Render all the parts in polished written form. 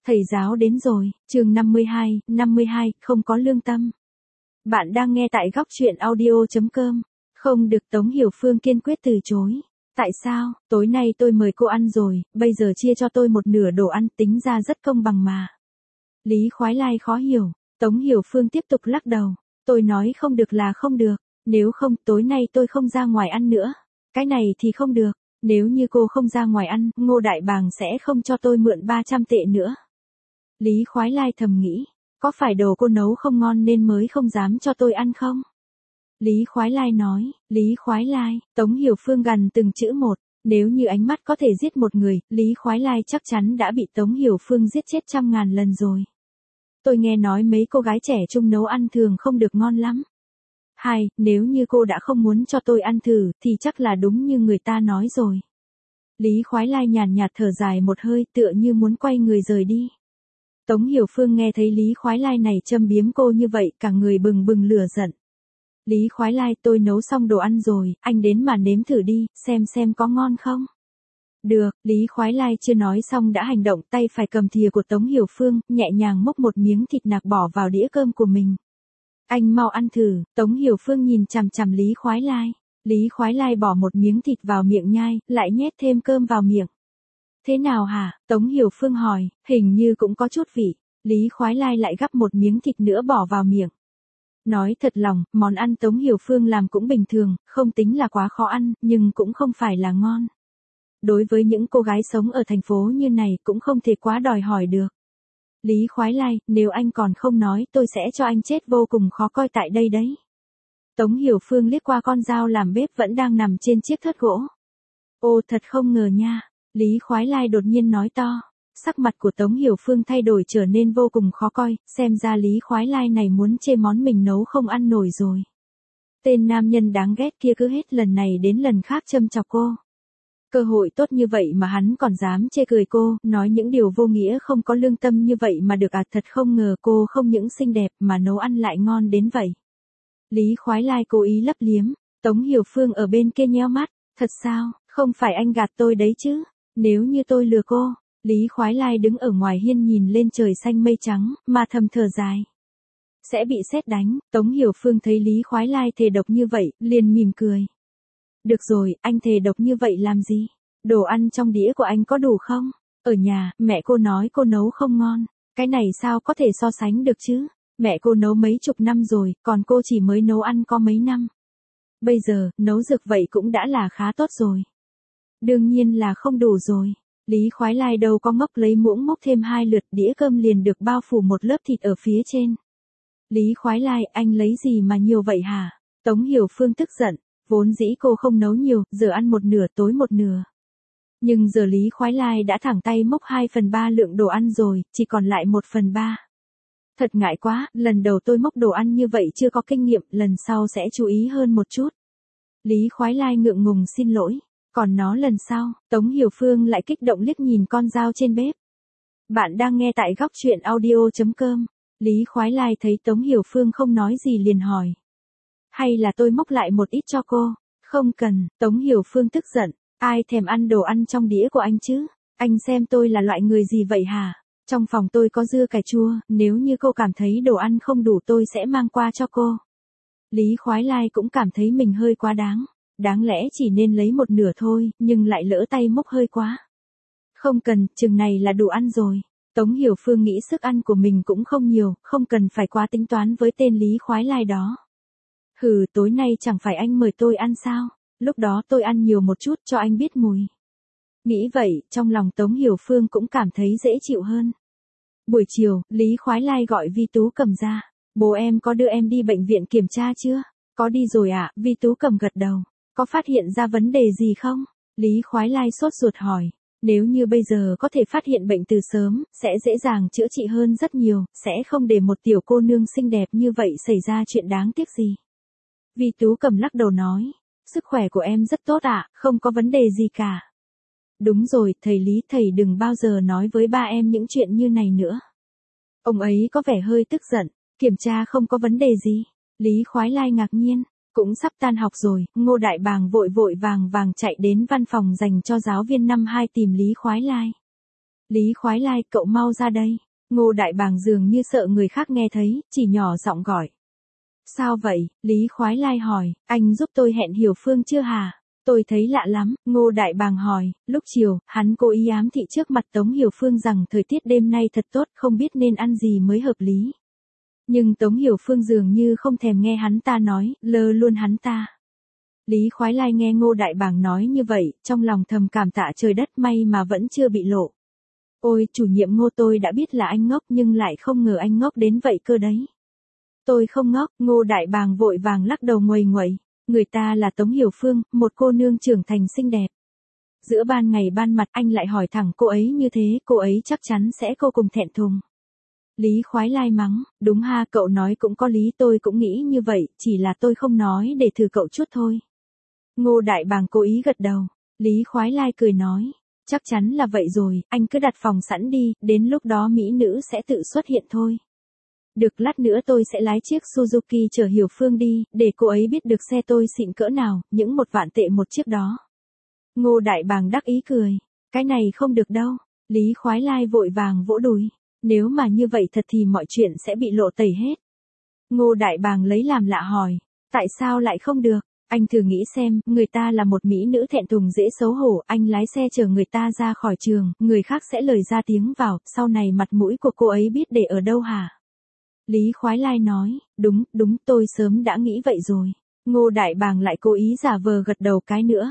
Thầy giáo đến rồi, chương 52, không có lương tâm. Bạn đang nghe tại góc truyện audio.com. Không được, Tống Hiểu Phương kiên quyết từ chối. Tại sao, tối nay tôi mời cô ăn rồi, bây giờ chia cho tôi một nửa đồ ăn, tính ra rất công bằng mà. Lý Khoái Lai khó hiểu, Tống Hiểu Phương tiếp tục lắc đầu. Tôi nói không được là không được, nếu không tối nay tôi không ra ngoài ăn nữa. Cái này thì không được, nếu như cô không ra ngoài ăn, Ngô Đại Bàng sẽ không cho tôi mượn 300 tệ nữa. Lý Khoái Lai thầm nghĩ, có phải đồ cô nấu không ngon nên mới không dám cho tôi ăn không? Lý Khoái Lai nói, Lý Khoái Lai, Tống Hiểu Phương gằn từng chữ một, nếu như ánh mắt có thể giết một người, Lý Khoái Lai chắc chắn đã bị Tống Hiểu Phương giết chết 100.000 lần rồi. Tôi nghe nói mấy cô gái trẻ trung nấu ăn thường không được ngon lắm. Nếu như cô đã không muốn cho tôi ăn thử, thì chắc là đúng như người ta nói rồi. Lý Khoái Lai nhàn nhạt thở dài một hơi tựa như muốn quay người rời đi. Tống Hiểu Phương nghe thấy Lý Khoái Lai này châm biếm cô như vậy, cả người bừng bừng lửa giận. Lý Khoái Lai, tôi nấu xong đồ ăn rồi, anh đến mà nếm thử đi, xem có ngon không? Được, Lý Khoái Lai chưa nói xong đã hành động, tay phải cầm thìa của Tống Hiểu Phương, nhẹ nhàng múc một miếng thịt nạc bỏ vào đĩa cơm của mình. Anh mau ăn thử, Tống Hiểu Phương nhìn chằm chằm Lý Khoái Lai. Lý Khoái Lai bỏ một miếng thịt vào miệng nhai, lại nhét thêm cơm vào miệng. Thế nào hả? Tống Hiểu Phương hỏi, hình như cũng có chút vị. Lý Khoái Lai lại gắp một miếng thịt nữa bỏ vào miệng. Nói thật lòng, món ăn Tống Hiểu Phương làm cũng bình thường, không tính là quá khó ăn, nhưng cũng không phải là ngon. Đối với những cô gái sống ở thành phố như này cũng không thể quá đòi hỏi được. Lý Khoái Lai, nếu anh còn không nói tôi sẽ cho anh chết vô cùng khó coi tại đây đấy. Tống Hiểu Phương liếc qua con dao làm bếp vẫn đang nằm trên chiếc thớt gỗ. Ô, thật không ngờ nha. Lý Khoái Lai đột nhiên nói to. Sắc mặt của Tống Hiểu Phương thay đổi trở nên vô cùng khó coi, xem ra Lý Khoái Lai này muốn chê món mình nấu không ăn nổi rồi. Tên nam nhân đáng ghét kia cứ hết lần này đến lần khác châm chọc cô. Cơ hội tốt như vậy mà hắn còn dám chê cười cô, nói những điều vô nghĩa không có lương tâm như vậy mà được à, thật không ngờ cô không những xinh đẹp mà nấu ăn lại ngon đến vậy. Lý Khoái Lai cố ý lấp liếm, Tống Hiểu Phương ở bên kia nheo mắt, thật sao, không phải anh gạt tôi đấy chứ, nếu như tôi lừa cô. Lý Khoái Lai đứng ở ngoài hiên nhìn lên trời xanh mây trắng, mà thầm thở dài. Sẽ bị sét đánh, Tống Hiểu Phương thấy Lý Khoái Lai thề độc như vậy, liền mỉm cười. Được rồi, anh thề độc như vậy làm gì? Đồ ăn trong đĩa của anh có đủ không? Ở nhà, mẹ cô nói cô nấu không ngon. Cái này sao có thể so sánh được chứ? Mẹ cô nấu mấy chục năm rồi, còn cô chỉ mới nấu ăn có mấy năm. Bây giờ, nấu dược vậy cũng đã là khá tốt rồi. Đương nhiên là không đủ rồi. Lý Khoái Lai đâu có ngốc, lấy muỗng múc thêm 2 lượt, đĩa cơm liền được bao phủ một lớp thịt ở phía trên. Lý Khoái Lai, anh lấy gì mà nhiều vậy hả? Tống Hiểu Phương tức giận, vốn dĩ cô không nấu nhiều, giờ ăn một nửa tối một nửa. Nhưng giờ Lý Khoái Lai đã thẳng tay múc 2/3 lượng đồ ăn rồi, chỉ còn lại 1/3. Thật ngại quá, lần đầu tôi múc đồ ăn như vậy chưa có kinh nghiệm, lần sau sẽ chú ý hơn một chút. Lý Khoái Lai ngượng ngùng xin lỗi. Còn nó lần sau, Tống Hiểu Phương lại kích động liếc nhìn con dao trên bếp. Bạn đang nghe tại góc truyện audio.com. Lý Khoái Lai thấy Tống Hiểu Phương không nói gì liền hỏi. Hay là tôi móc lại một ít cho cô? Không cần, Tống Hiểu Phương tức giận. Ai thèm ăn đồ ăn trong đĩa của anh chứ? Anh xem tôi là loại người gì vậy hả? Trong phòng tôi có dưa cải chua, nếu như cô cảm thấy đồ ăn không đủ tôi sẽ mang qua cho cô. Lý Khoái Lai cũng cảm thấy mình hơi quá đáng. Đáng lẽ chỉ nên lấy một nửa thôi, nhưng lại lỡ tay múc hơi quá. Không cần, chừng này là đủ ăn rồi. Tống Hiểu Phương nghĩ sức ăn của mình cũng không nhiều, không cần phải quá tính toán với tên Lý Khoái Lai đó. Tối nay chẳng phải anh mời tôi ăn sao? Lúc đó tôi ăn nhiều một chút cho anh biết mùi. Nghĩ vậy, trong lòng Tống Hiểu Phương cũng cảm thấy dễ chịu hơn. Buổi chiều, Lý Khoái Lai gọi Vi Tú Cầm ra. Bố em có đưa em đi bệnh viện kiểm tra chưa? Có đi rồi ạ, Vi Tú Cầm gật đầu. Có phát hiện ra vấn đề gì không? Lý Khoái Lai sốt ruột hỏi. Nếu như bây giờ có thể phát hiện bệnh từ sớm, sẽ dễ dàng chữa trị hơn rất nhiều, sẽ không để một tiểu cô nương xinh đẹp như vậy xảy ra chuyện đáng tiếc gì. Vi Tú Cầm lắc đầu nói. Sức khỏe của em rất tốt ạ, không có vấn đề gì cả. Đúng rồi, thầy Lý, thầy đừng bao giờ nói với ba em những chuyện như này nữa. Ông ấy có vẻ hơi tức giận. Kiểm tra không có vấn đề gì. Lý Khoái Lai ngạc nhiên. Cũng sắp tan học rồi, Ngô Đại Bàng vội vàng chạy đến văn phòng dành cho giáo viên năm 2 tìm Lý Khoái Lai. Lý Khoái Lai, cậu mau ra đây. Ngô Đại Bàng dường như sợ người khác nghe thấy, chỉ nhỏ giọng gọi. Sao vậy? Lý Khoái Lai hỏi, anh giúp tôi hẹn Hiểu Phương chưa hả? Tôi thấy lạ lắm, Ngô Đại Bàng hỏi, lúc chiều, hắn cố ý ám thị trước mặt Tống Hiểu Phương rằng thời tiết đêm nay thật tốt, không biết nên ăn gì mới hợp lý. Nhưng Tống Hiểu Phương dường như không thèm nghe hắn ta nói, lơ luôn hắn ta. Lý Khoái Lai nghe Ngô Đại Bàng nói như vậy, trong lòng thầm cảm tạ trời đất may mà vẫn chưa bị lộ. Ôi, chủ nhiệm Ngô, tôi đã biết là anh ngốc nhưng lại không ngờ anh ngốc đến vậy cơ đấy. Tôi không ngốc, Ngô Đại Bàng vội vàng lắc đầu nguầy nguậy. Người ta là Tống Hiểu Phương, một cô nương trưởng thành xinh đẹp. Giữa ban ngày ban mặt anh lại hỏi thẳng cô ấy như thế, cô ấy chắc chắn sẽ vô cùng thẹn thùng. Lý Khoái Lai mắng, đúng ha, cậu nói cũng có lý, tôi cũng nghĩ như vậy, chỉ là tôi không nói để thử cậu chút thôi. Ngô Đại Bàng cố ý gật đầu. Lý Khoái Lai cười nói, chắc chắn là vậy rồi, anh cứ đặt phòng sẵn đi, đến lúc đó mỹ nữ sẽ tự xuất hiện thôi. Được, lát nữa tôi sẽ lái chiếc Suzuki chở Hiểu Phương đi, để cô ấy biết được xe tôi xịn cỡ nào, những 1 vạn tệ một chiếc đó. Ngô Đại Bàng đắc ý cười, cái này không được đâu. Lý Khoái Lai vội vàng vỗ đùi, nếu mà như vậy thật thì mọi chuyện sẽ bị lộ tẩy hết. Ngô Đại Bàng lấy làm lạ hỏi, tại sao lại không được? Anh thử nghĩ xem, người ta là một mỹ nữ thẹn thùng dễ xấu hổ, anh lái xe chở người ta ra khỏi trường, người khác sẽ lời ra tiếng vào, sau này mặt mũi của cô ấy biết để ở đâu hả? Lý Khoái Lai nói, đúng, tôi sớm đã nghĩ vậy rồi. Ngô Đại Bàng lại cố ý giả vờ gật đầu cái nữa.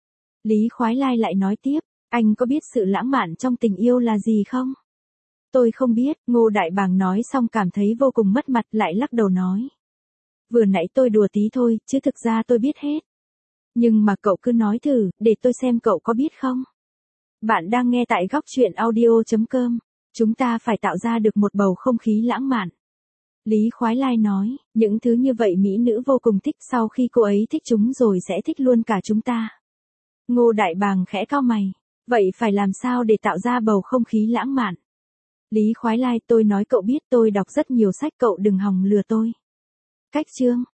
Lý Khoái Lai lại nói tiếp, anh có biết sự lãng mạn trong tình yêu là gì không? Tôi không biết, Ngô Đại Bàng nói xong cảm thấy vô cùng mất mặt lại lắc đầu nói. Vừa nãy tôi đùa tí thôi, chứ thực ra tôi biết hết. Nhưng mà cậu cứ nói thử, để tôi xem cậu có biết không? Bạn đang nghe tại Góc Chuyện Audio.com. Chúng ta phải tạo ra được một bầu không khí lãng mạn. Lý Khoái Lai nói, những thứ như vậy mỹ nữ vô cùng thích, sau khi cô ấy thích chúng rồi sẽ thích luôn cả chúng ta. Ngô Đại Bàng khẽ cau mày, vậy phải làm sao để tạo ra bầu không khí lãng mạn? Lý Khoái Lai, tôi nói cậu biết, tôi đọc rất nhiều sách, cậu đừng hòng lừa tôi. Cách chương